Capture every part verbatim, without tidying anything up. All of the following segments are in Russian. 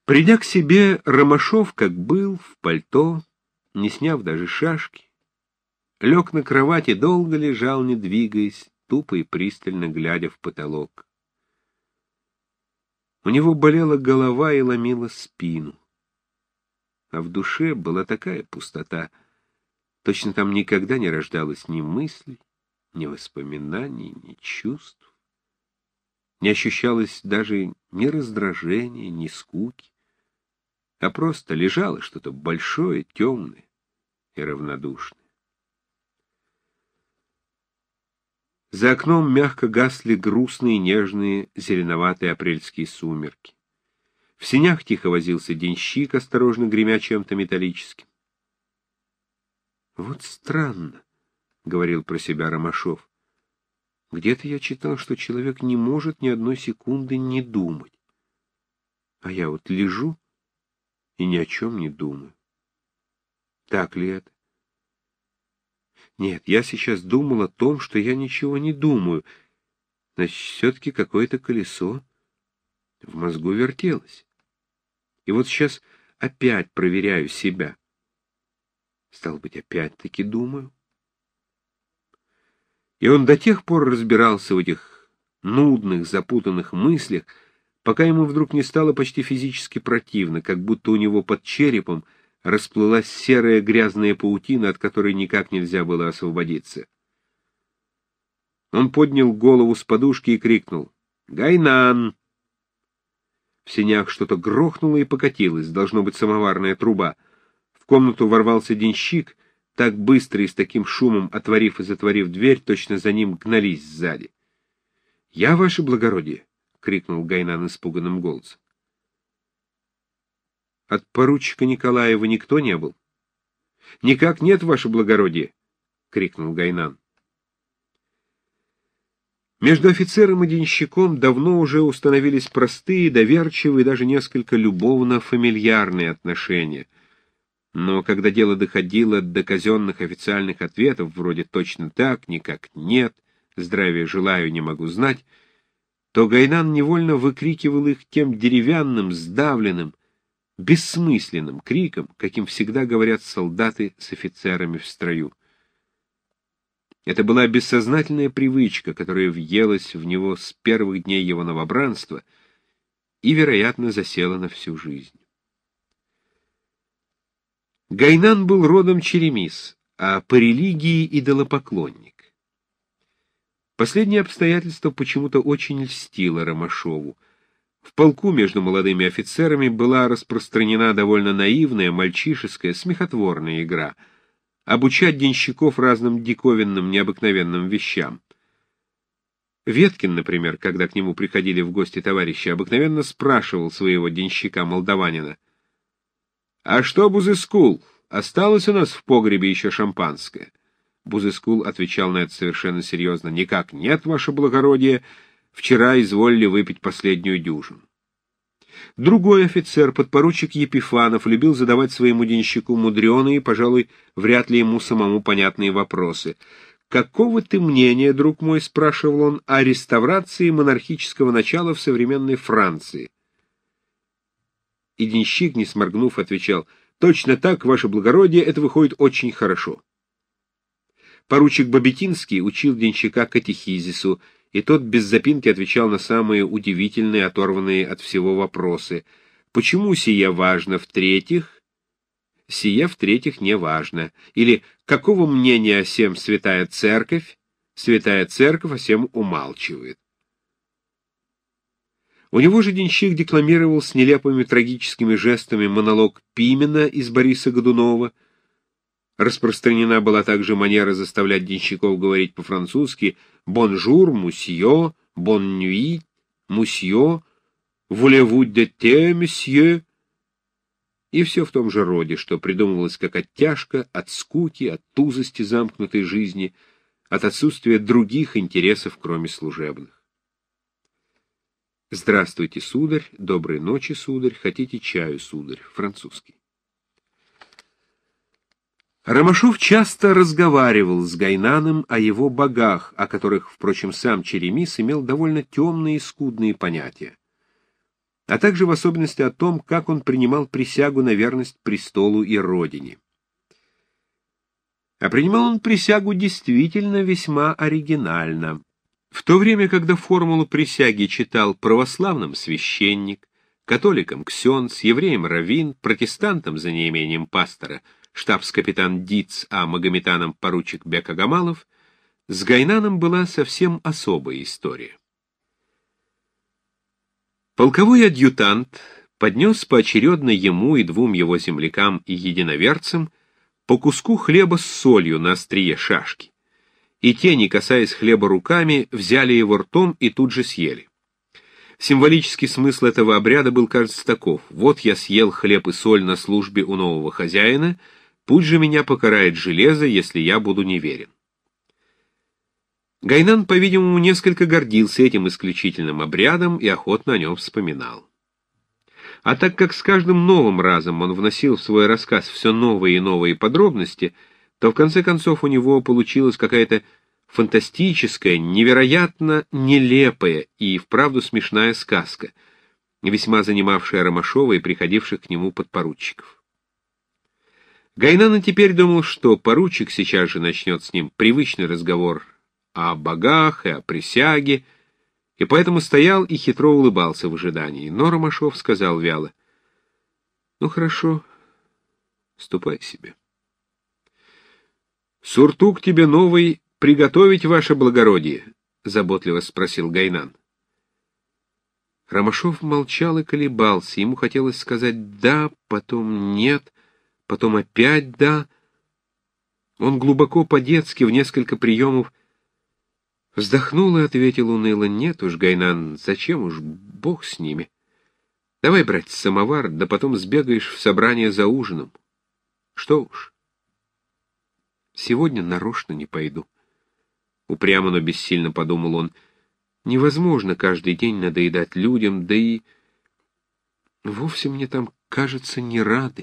Придя к себе, Ромашов, как был, в пальто, не сняв даже шашки, лег на кровать и долго лежал, не двигаясь, тупо и пристально глядя в потолок. У него болела голова и ломила спину. А в душе была такая пустота, точно там никогда не рождалось ни мыслей, ни воспоминаний, ни чувств. Не ощущалось даже ни раздражения, ни скуки, а просто лежало что-то большое, темное и равнодушное. За окном мягко гасли грустные, нежные, зеленоватые апрельские сумерки. В сенях тихо возился денщик, осторожно гремя чем-то металлическим. «Вот странно», — говорил про себя Ромашов. «Где-то я читал, что человек не может ни одной секунды не думать. А я вот лежу и ни о чем не думаю. Так ли это? Нет, я сейчас думал о том, что я ничего не думаю. Значит, все-таки какое-то колесо в мозгу вертелось. И вот сейчас опять проверяю себя. Стало быть, опять-таки думаю». И он до тех пор разбирался в этих нудных, запутанных мыслях, пока ему вдруг не стало почти физически противно, как будто у него под черепом расплылась серая грязная паутина, от которой никак нельзя было освободиться. Он поднял голову с подушки и крикнул: «Гайнан!» В сенях что-то грохнуло и покатилось, должно быть самоварная труба. В комнату ворвался денщик, так быстро и с таким шумом, отворив и затворив дверь, точно за ним гнались сзади. «Я, ваше благородие!» — крикнул Гайнан испуганным голосом. «От поручика Николаева никто не был?» «Никак нет, ваше благородие!» — крикнул Гайнан. Между офицером и денщиком давно уже установились простые, доверчивые, даже несколько любовно-фамильярные отношения. Но когда дело доходило до казенных официальных ответов, вроде «точно так», «никак нет», «здравия желаю, не могу знать», то Гайнан невольно выкрикивал их тем деревянным, сдавленным, бессмысленным криком, каким всегда говорят солдаты с офицерами в строю. Это была бессознательная привычка, которая въелась в него с первых дней его новобранства и, вероятно, засела на всю жизнь. Гайнан был родом черемис, а по религии идолопоклонник. Последнее обстоятельство почему-то очень льстило Ромашову. В полку между молодыми офицерами была распространена довольно наивная, мальчишеская, смехотворная игра — обучать денщиков разным диковинным, необыкновенным вещам. Веткин, например, когда к нему приходили в гости товарищи, обыкновенно спрашивал своего денщика-молдаванина: «А что, Бузыскул, осталось у нас в погребе еще шампанское?» Бузыскул отвечал на это совершенно серьезно: «Никак нет, ваше благородие, вчера изволили выпить последнюю дюжину». Другой офицер, подпоручик Епифанов, любил задавать своему денщику мудреные, пожалуй, вряд ли ему самому понятные вопросы. «Какого ты мнения, друг мой, — спрашивал он, — о реставрации монархического начала в современной Франции?» И денщик, не сморгнув, отвечал: «Точно так, ваше благородие, это выходит очень хорошо». Поручик Бабетинский учил денщика катехизису, и тот без запинки отвечал на самые удивительные, оторванные от всего вопросы. «Почему сие важно в-третьих?» «Сие в-третьих не важно». Или «Какого мнения о сем Святая Церковь?» «Святая Церковь о сем умалчивает». У него же денщик декламировал с нелепыми трагическими жестами монолог Пимена из Бориса Годунова. Распространена была также манера заставлять денщиков говорить по-французски «бонжур, мусье», «бон нюит», «мусье», «voulez-vous de thé, месье?» И все в том же роде, что придумывалось как оттяжка от скуки, от тузости замкнутой жизни, от отсутствия других интересов, кроме служебных. «Здравствуйте, сударь», «Доброй ночи, сударь», «Хотите чаю, сударь», французский. Ромашов часто разговаривал с Гайнаном о его богах, о которых, впрочем, сам черемис имел довольно темные и скудные понятия. а также в особенности о том, как он принимал присягу на верность престолу и родине. А принимал он присягу действительно весьма оригинально. В то время, когда формулу присяги читал православным священник, католикам ксенц, евреям раввин, протестантам за неимением пастора штабс-капитан Диц, а магометанам поручик Бек-Агамалов, с Гайнаном была совсем особая история. Полковой адъютант поднес поочередно ему и двум его землякам и единоверцам по куску хлеба с солью на острие шашки, и те, не касаясь хлеба руками, взяли его ртом и тут же съели. Символический смысл этого обряда был, кажется, таков: вот я съел хлеб и соль на службе у нового хозяина, пусть же меня покарает железо, если я буду неверен. Гайнан, по-видимому, несколько гордился этим исключительным обрядом и охотно о нем вспоминал. А так как с каждым новым разом он вносил в свой рассказ все новые и новые подробности, то в конце концов у него получилась какая-то фантастическая, невероятно нелепая и вправду смешная сказка, весьма занимавшая Ромашова и приходивших к нему подпоручиков. Гайнан теперь думал, что поручик сейчас же начнет с ним привычный разговор о богах и о присяге, и поэтому стоял и хитро улыбался в ожидании. Но Ромашов сказал вяло: «Ну хорошо, ступай себе». «Суртук тебе новый приготовить, ваше благородие?» — заботливо спросил Гайнан. Ромашов молчал и колебался. Ему хотелось сказать «да», потом «нет», потом опять «да». Он глубоко по-детски в несколько приемов вздохнул и ответил уныло: «Нет уж, Гайнан, зачем уж, бог с ними. Давай брать самовар, да потом сбегаешь в собрание за ужином. Что уж. Сегодня нарочно не пойду». Упрямо, но бессильно подумал он. Невозможно каждый день надоедать людям, да и вовсе мне там, кажется, не рады.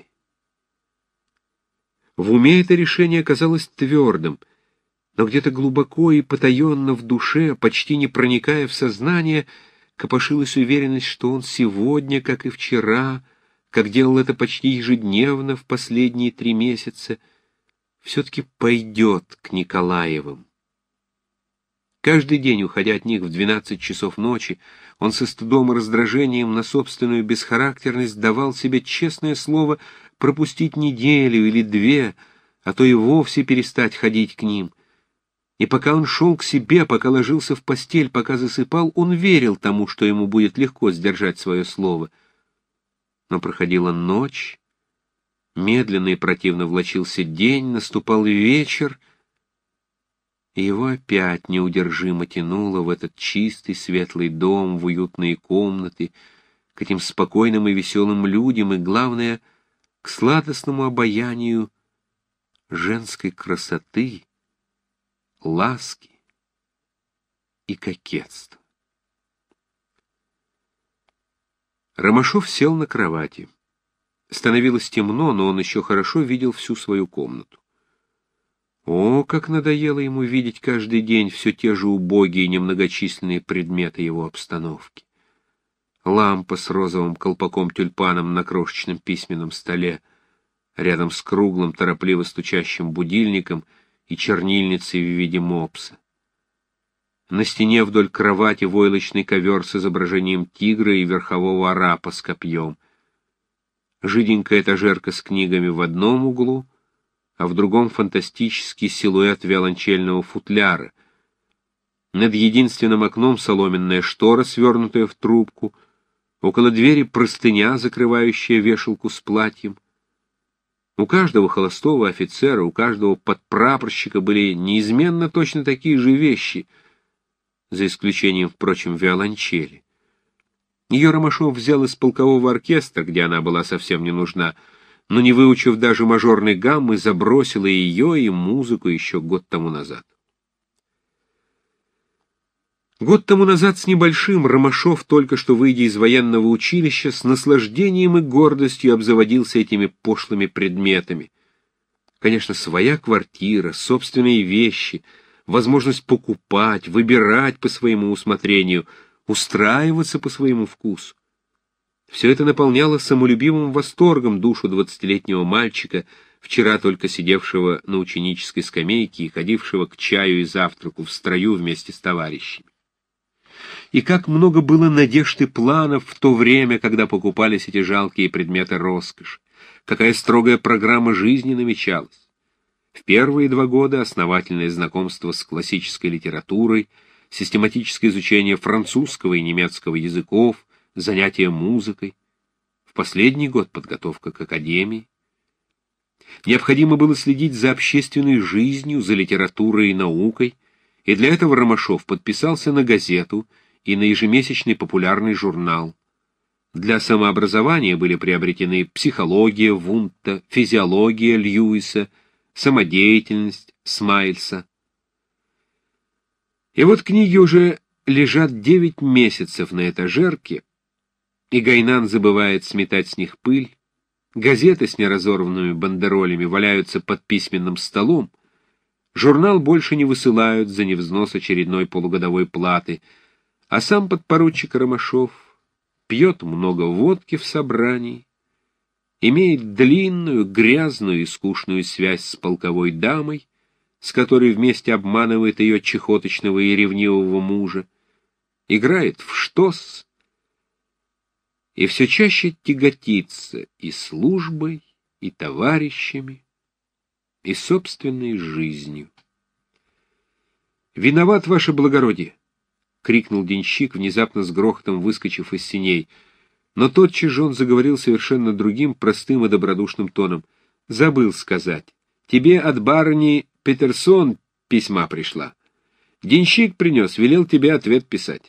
В уме это решение казалось твердым, но где-то глубоко и потаенно в душе, почти не проникая в сознание, копошилась уверенность, что он сегодня, как и вчера, как делал это почти ежедневно в последние три месяца, все-таки пойдет к Николаевым. Каждый день, уходя от них в двенадцать часов ночи, он со стыдом и раздражением на собственную бесхарактерность давал себе честное слово пропустить неделю или две, а то и вовсе перестать ходить к ним. И пока он шел к себе, пока ложился в постель, пока засыпал, он верил тому, что ему будет легко сдержать свое слово. Но проходила ночь, медленно и противно влачился день, наступал вечер, и его опять неудержимо тянуло в этот чистый светлый дом, в уютные комнаты, к этим спокойным и веселым людям, и, главное, к сладостному обаянию женской красоты, ласки и кокетства. Ромашов сел на кровати. Становилось темно, но он еще хорошо видел всю свою комнату. О, как надоело ему видеть каждый день все те же убогие и немногочисленные предметы его обстановки. Лампа с розовым колпаком-тюльпаном на крошечном письменном столе, рядом с круглым, торопливо стучащим будильником и чернильницей в виде мопса. На стене вдоль кровати войлочный ковер с изображением тигра и верхового арапа с копьем. Жиденькая этажерка с книгами в одном углу, а в другом фантастический силуэт виолончельного футляра. Над единственным окном соломенная штора, свернутая в трубку, около двери простыня, закрывающая вешалку с платьем. У каждого холостого офицера, у каждого подпрапорщика были неизменно точно такие же вещи, за исключением, впрочем, виолончели. Ее Ромашов взял из полкового оркестра, где она была совсем не нужна, но, не выучив даже мажорной гаммы, забросила и ее, и музыку еще год тому назад. Год тому назад с небольшим Ромашов, только что выйдя из военного училища, с наслаждением и гордостью обзаводился этими пошлыми предметами. Конечно, своя квартира, собственные вещи, возможность покупать, выбирать по своему усмотрению, устраиваться по своему вкусу. Все это наполняло самолюбивым восторгом душу двадцатилетнего мальчика, вчера только сидевшего на ученической скамейке и ходившего к чаю и завтраку в строю вместе с товарищами. И как много было надежд и планов в то время, когда покупались эти жалкие предметы роскоши. Какая строгая программа жизни намечалась. В первые два года основательное знакомство с классической литературой, систематическое изучение французского и немецкого языков, занятия музыкой. В последний год подготовка к академии. Необходимо было следить за общественной жизнью, за литературой и наукой, и для этого Ромашов подписался на газету и на ежемесячный популярный журнал. Для самообразования были приобретены психология Вундта, физиология Льюиса, самодеятельность Смайльса. И вот книги уже лежат девять месяцев на этажерке, и Гайнан забывает сметать с них пыль, газеты с неразорванными бандеролями валяются под письменным столом, журнал больше не высылают за невзнос очередной полугодовой платы, а сам подпоручик Ромашов пьет много водки в собрании, имеет длинную, грязную и скучную связь с полковой дамой, с которой вместе обманывает ее чехоточного и ревнивого мужа, играет в штос и все чаще тяготится и службой, и товарищами, и собственной жизнью. «Виноват, ваше благородие!» — крикнул денщик, внезапно с грохотом выскочив из сеней. Но тотчас же он заговорил совершенно другим, простым и добродушным тоном. «Забыл сказать. Тебе от барыни Петерсон письма пришла. Денщик принес, велел тебе ответ писать».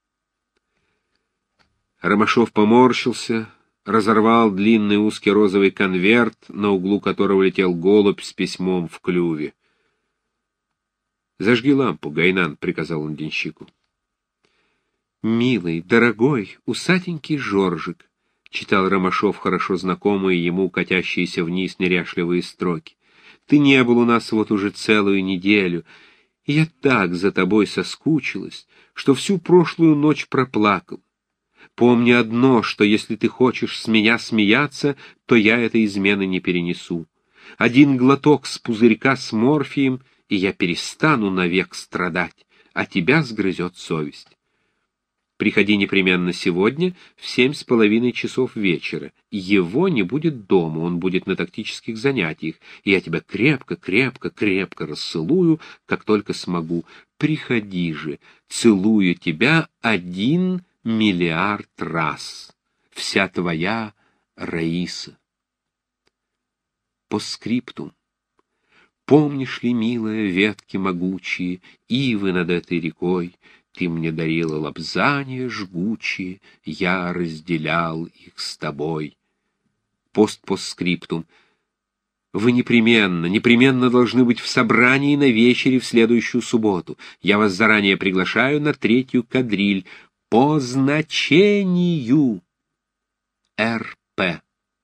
Ромашов поморщился, разорвал длинный узкий розовый конверт, на углу которого летел голубь с письмом в клюве. «Зажги лампу, Гайнан», — приказал он денщику. «Милый, дорогой, усатенький Жоржик», — читал Ромашов хорошо знакомые ему катящиеся вниз неряшливые строки. «Ты не был у нас вот уже целую неделю, и я так за тобой соскучилась, что всю прошлую ночь проплакал. Помни одно, что если ты хочешь с меня смеяться, то я этой измены не перенесу. Один глоток с пузырька с морфием, и я перестану навек страдать, а тебя сгрызет совесть. Приходи непременно сегодня в семь с половиной часов вечера. Его не будет дома, он будет на тактических занятиях, и я тебя крепко, крепко, крепко расцелую, как только смогу. Приходи же, целую тебя один миллиард раз. Вся твоя Раиса». Постскриптум. Помнишь ли, милая, ветки могучие, ивы над этой рекой? Ты мне дарила лобзания жгучие, я разделял их с тобой. Постпостскриптум. Вы непременно, непременно должны быть в собрании на вечере в следующую субботу. Я вас заранее приглашаю на третью кадриль по значению эр пэ.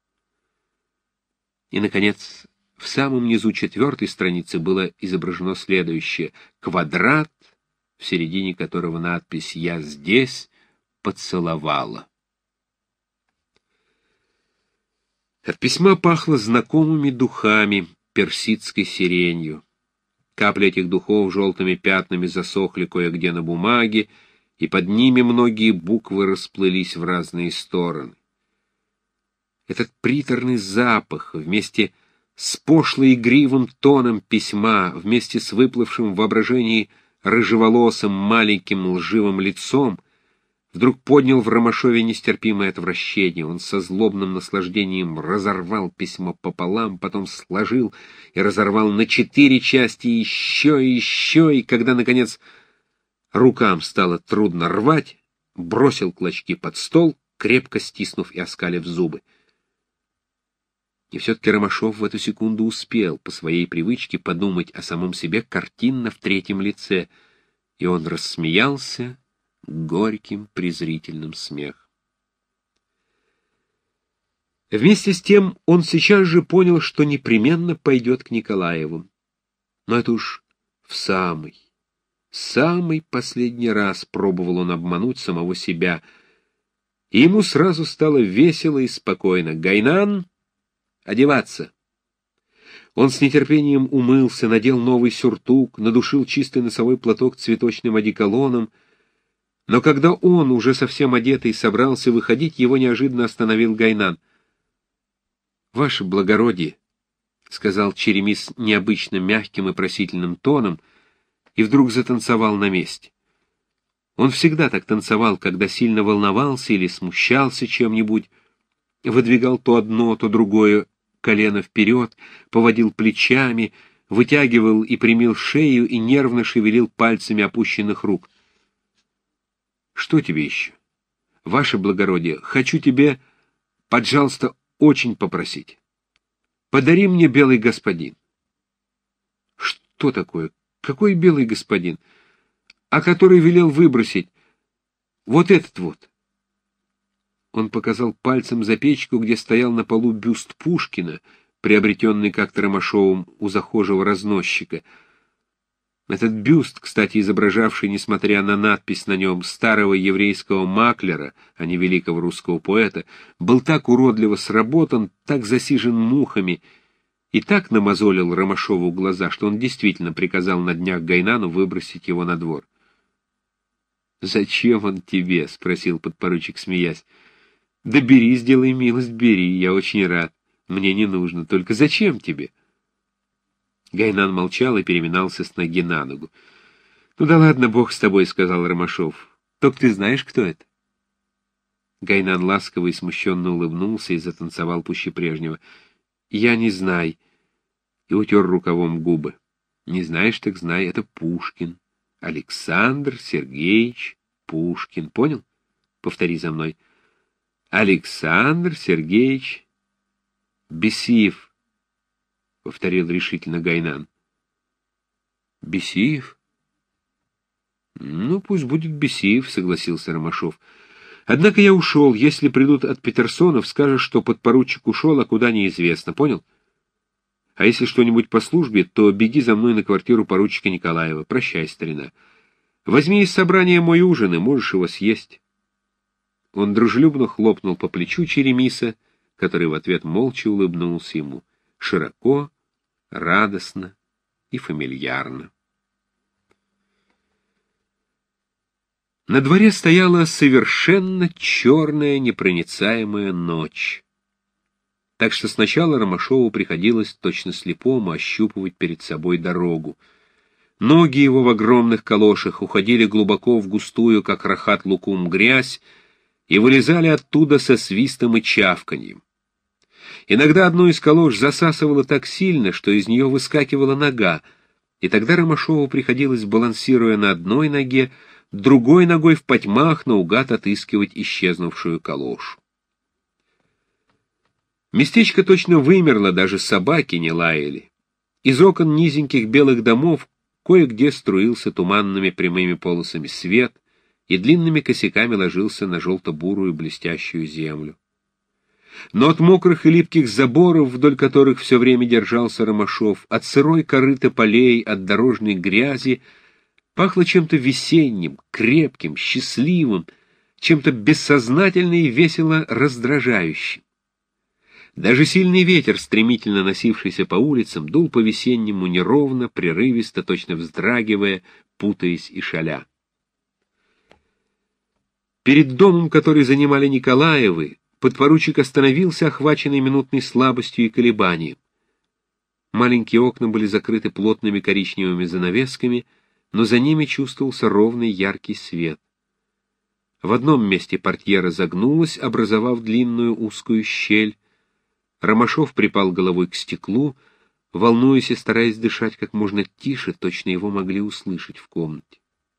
И, наконец, в самом низу четвертой страницы было изображено следующее: квадрат, в середине которого надпись «Я здесь поцеловала». От письма пахло знакомыми духами, персидской сиренью. Капли этих духов желтыми пятнами засохли кое-где на бумаге, и под ними многие буквы расплылись в разные стороны. Этот приторный запах вместе с пошло-игривым тоном письма, вместе с выплывшим в воображении рыжеволосым маленьким лживым лицом, вдруг поднял в Ромашове нестерпимое отвращение. Он со злобным наслаждением разорвал письмо пополам, потом сложил и разорвал на четыре части, еще и еще, и когда, наконец, рукам стало трудно рвать, бросил клочки под стол, крепко стиснув и оскалив зубы. И все-таки Ромашов в эту секунду успел по своей привычке подумать о самом себе картинно в третьем лице, и он рассмеялся горьким презрительным смехом. Вместе с тем он сейчас же понял, что непременно пойдет к Николаевым. Но это уж в самый, самый последний раз пробовал он обмануть самого себя. И ему сразу стало весело и спокойно. «Гайнан, одеваться!» Он с нетерпением умылся, надел новый сюртук, надушил чистый носовой платок цветочным одеколоном. Но когда он, уже совсем одетый, собрался выходить, его неожиданно остановил Гайнан. «Ваше благородие», — сказал Черемис необычно мягким и просительным тоном, и вдруг затанцевал на месте. Он всегда так танцевал, когда сильно волновался или смущался чем-нибудь, выдвигал то одно, то другое колено вперед, поводил плечами, вытягивал и прямил шею и нервно шевелил пальцами опущенных рук. «Что тебе еще? Ваше благородие, хочу тебе, пожалуйста, очень попросить. Подари мне белый господин». «Что такое? Какой белый господин? А который велел выбросить? Вот этот вот». Он показал пальцем за печку, где стоял на полу бюст Пушкина, приобретенный как-то Ромашовым у захожего разносчика. Этот бюст, кстати, изображавший, несмотря на надпись на нем, старого еврейского маклера, а не великого русского поэта, был так уродливо сработан, так засижен мухами и так намазолил Ромашову глаза, что он действительно приказал на днях Гайнану выбросить его на двор. «Зачем он тебе?» — спросил подпоручик, смеясь. «Да бери, сделай милость, бери, я очень рад. Мне не нужно, только зачем тебе?» Гайнан молчал и переминался с ноги на ногу. «Ну да ладно, бог с тобой», — сказал Ромашов. «Только ты знаешь, кто это?» Гайнан ласково и смущенно улыбнулся и затанцевал пуще прежнего. «Я не знаю», и утер рукавом губы. «Не знаешь, так знай, это Пушкин. Александр Сергеевич Пушкин. Понял? Повтори за мной. Александр Сергеевич Бесиев», — повторил решительно Гайнан. «Бесиев?» «Ну, пусть будет Бесиев», — согласился Ромашов. «Однако я ушел. Если придут от Петерсонов, скажешь, что подпоручик ушел, а куда неизвестно. Понял? А если что-нибудь по службе, то беги за мной на квартиру поручика Николаева. Прощай, старина. Возьми из собрания мой ужин, и можешь его съесть». Он дружелюбно хлопнул по плечу Черемиса, который в ответ молча улыбнулся ему, широко, радостно и фамильярно. На дворе стояла совершенно черная непроницаемая ночь. Так что сначала Ромашову приходилось точно слепому ощупывать перед собой дорогу. Ноги его в огромных калошах уходили глубоко в густую, как рахат лукум, грязь, и вылезали оттуда со свистом и чавканьем. Иногда одну из калош засасывало так сильно, что из нее выскакивала нога, и тогда Ромашову приходилось, балансируя на одной ноге, другой ногой в потьмах наугад отыскивать исчезнувшую калошу. Местечко точно вымерло, даже собаки не лаяли. Из окон низеньких белых домов кое-где струился туманными прямыми полосами свет и длинными косяками ложился на желто-бурую блестящую землю. Но от мокрых и липких заборов, вдоль которых все время держался Ромашов, от сырой корыты полей, от дорожной грязи, пахло чем-то весенним, крепким, счастливым, чем-то бессознательно и весело раздражающим. Даже сильный ветер, стремительно носившийся по улицам, дул по-весеннему неровно, прерывисто, точно вздрагивая, путаясь и шаля. Перед домом, который занимали Николаевы, подпоручик остановился, охваченный минутной слабостью и колебанием. Маленькие окна были закрыты плотными коричневыми занавесками, но за ними чувствовался ровный яркий свет. В одном месте портьера загнулась, образовав длинную узкую щель. Ромашов припал головой к стеклу, волнуясь и стараясь дышать как можно тише, точно его могли услышать в комнате.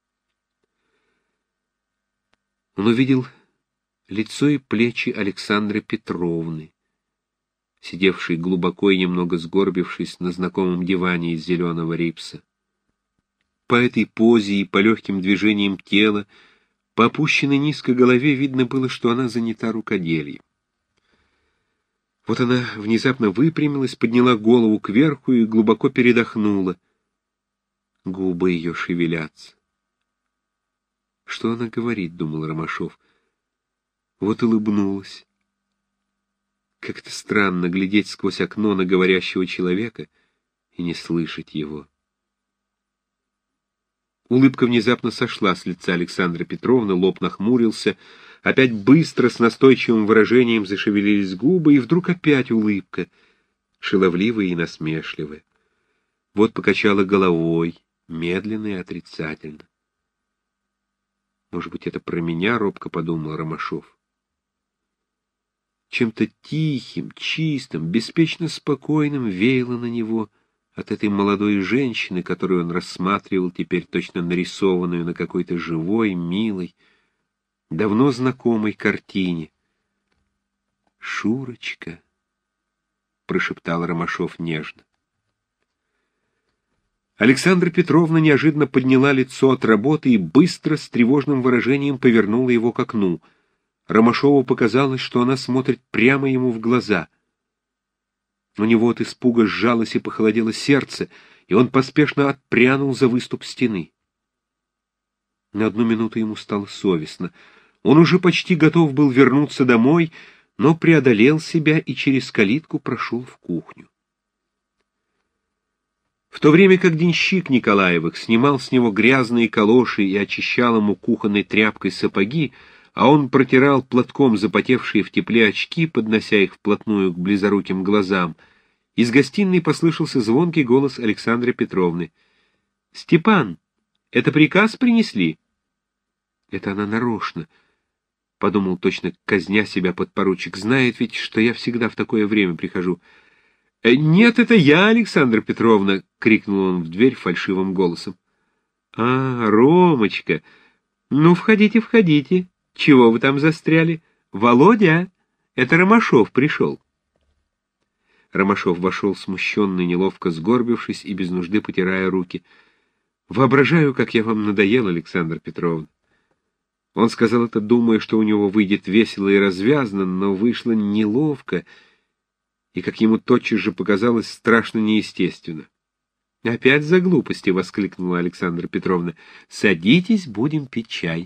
Он увидел лицо и плечи Александры Петровны, сидевшей глубоко и немного сгорбившись на знакомом диване из зеленого рипса. По этой позе и по легким движениям тела, по опущенной низко голове видно было, что она занята рукоделием. Вот она внезапно выпрямилась, подняла голову кверху и глубоко передохнула. Губы ее шевелятся. «Что она говорит?» — думал Ромашов. Вот улыбнулась. Как-то странно глядеть сквозь окно на говорящего человека и не слышать его. Улыбка внезапно сошла с лица Александры Петровны, лоб нахмурился, опять быстро, с настойчивым выражением зашевелились губы, и вдруг опять улыбка, шаловливая и насмешливая. Вот покачала головой, медленно и отрицательно. Может быть, это про меня, робко подумал Ромашов. Чем-то тихим, чистым, беспечно спокойным веяло на него от этой молодой женщины, которую он рассматривал теперь точно нарисованную на какой-то живой, милой, давно знакомой картине. «Шурочка», — прошептал Ромашов нежно. Александра Петровна неожиданно подняла лицо от работы и быстро, с тревожным выражением, повернула его к окну. Ромашову показалось, что она смотрит прямо ему в глаза. У него от испуга сжалось и похолодело сердце, и он поспешно отпрянул за выступ стены. На одну минуту ему стало совестно. Он уже почти готов был вернуться домой, но преодолел себя и через калитку прошел в кухню. В то время как денщик Николаевых снимал с него грязные калоши и очищал ему кухонной тряпкой сапоги, а он протирал платком запотевшие в тепле очки, поднося их вплотную к близоруким глазам, из гостиной послышался звонкий голос Александры Петровны. — Степан, это приказ принесли? — Это она нарочно, — подумал точно, казня себя подпоручик. — Знает ведь, что я всегда в такое время прихожу. — Нет, это я, Александра Петровна! — крикнул он в дверь фальшивым голосом. — А, Ромочка! Ну, входите, входите. Чего вы там застряли? Володя, это Ромашов пришел. Ромашов вошел смущенный, неловко сгорбившись и без нужды потирая руки. Воображаю, как я вам надоел, Александра Петровна. Он сказал это, думая, что у него выйдет весело и развязно, но вышло неловко, и, как ему тотчас же показалось, страшно неестественно. «Опять за глупости!» — воскликнула Александра Петровна. «Садитесь, будем пить чай».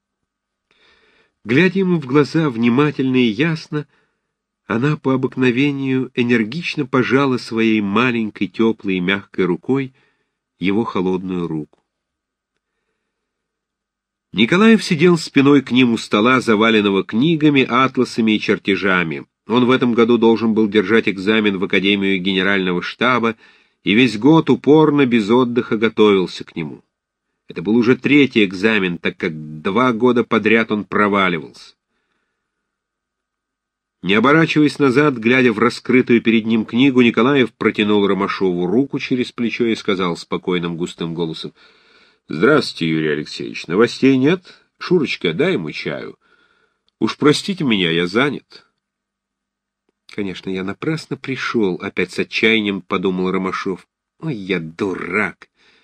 Глядя ему в глаза внимательно и ясно, она по обыкновению энергично пожала своей маленькой, теплой и мягкой рукой его холодную руку. Николаев сидел спиной к ним у стола, заваленного книгами, атласами и чертежами. Он в этом году должен был держать экзамен в Академию Генерального штаба и весь год упорно, без отдыха готовился к нему. Это был уже третий экзамен, так как два года подряд он проваливался. Не оборачиваясь назад, глядя в раскрытую перед ним книгу, Николаев протянул Ромашову руку через плечо и сказал спокойным густым голосом: «Здравствуйте, Юрий Алексеевич. Новостей нет? Шурочка, дай ему чаю. Уж простите меня, я занят». «Конечно, я напрасно пришел», — опять с отчаянием подумал Ромашов. «Ой, я дурак».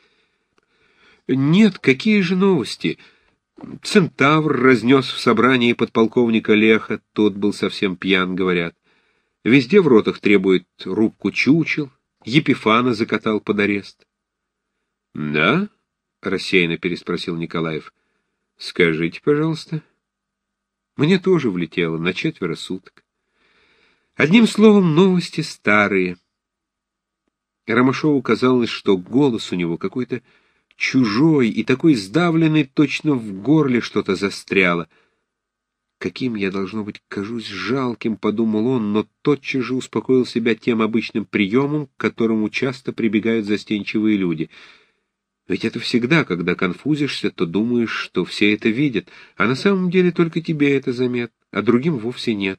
«Нет, какие же новости?» Центавр разнес в собрании подполковника Леха, тот был совсем пьян, говорят. Везде в ротах требует рубку чучел, Епифана закатал под арест. — Да? — рассеянно переспросил Николаев. — Скажите, пожалуйста. Мне тоже влетело на четверо суток. Одним словом, новости старые. Ромашову казалось, что голос у него какой-то чужой и такой сдавленный, точно в горле что-то застряло. «Каким я, должно быть, кажусь жалким», — подумал он, но тотчас же успокоил себя тем обычным приемом, к которому часто прибегают застенчивые люди. Ведь это всегда, когда конфузишься, то думаешь, что все это видят, а на самом деле только тебе это заметно, а другим вовсе нет.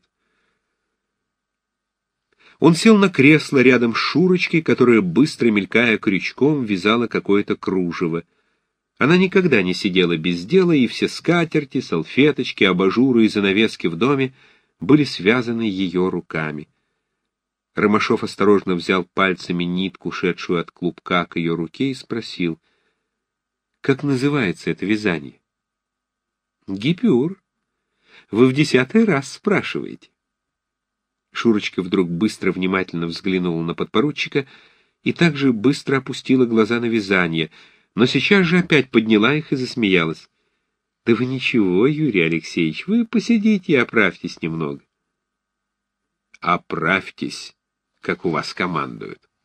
Он сел на кресло рядом с Шурочкой, которая, быстро мелькая крючком, вязала какое-то кружево. Она никогда не сидела без дела, и все скатерти, салфеточки, абажуры и занавески в доме были связаны ее руками. Ромашов осторожно взял пальцами нитку, шедшую от клубка к ее руке, и спросил: «Как называется это вязание?» «Гипюр. Вы в десятый раз спрашиваете». Шурочка вдруг быстро внимательно взглянула на подпоручика и также быстро опустила глаза на вязание, но сейчас же опять подняла их и засмеялась. Да вы ничего, Юрий Алексеевич, вы посидите и оправьтесь немного. Оправьтесь, как у вас командуют.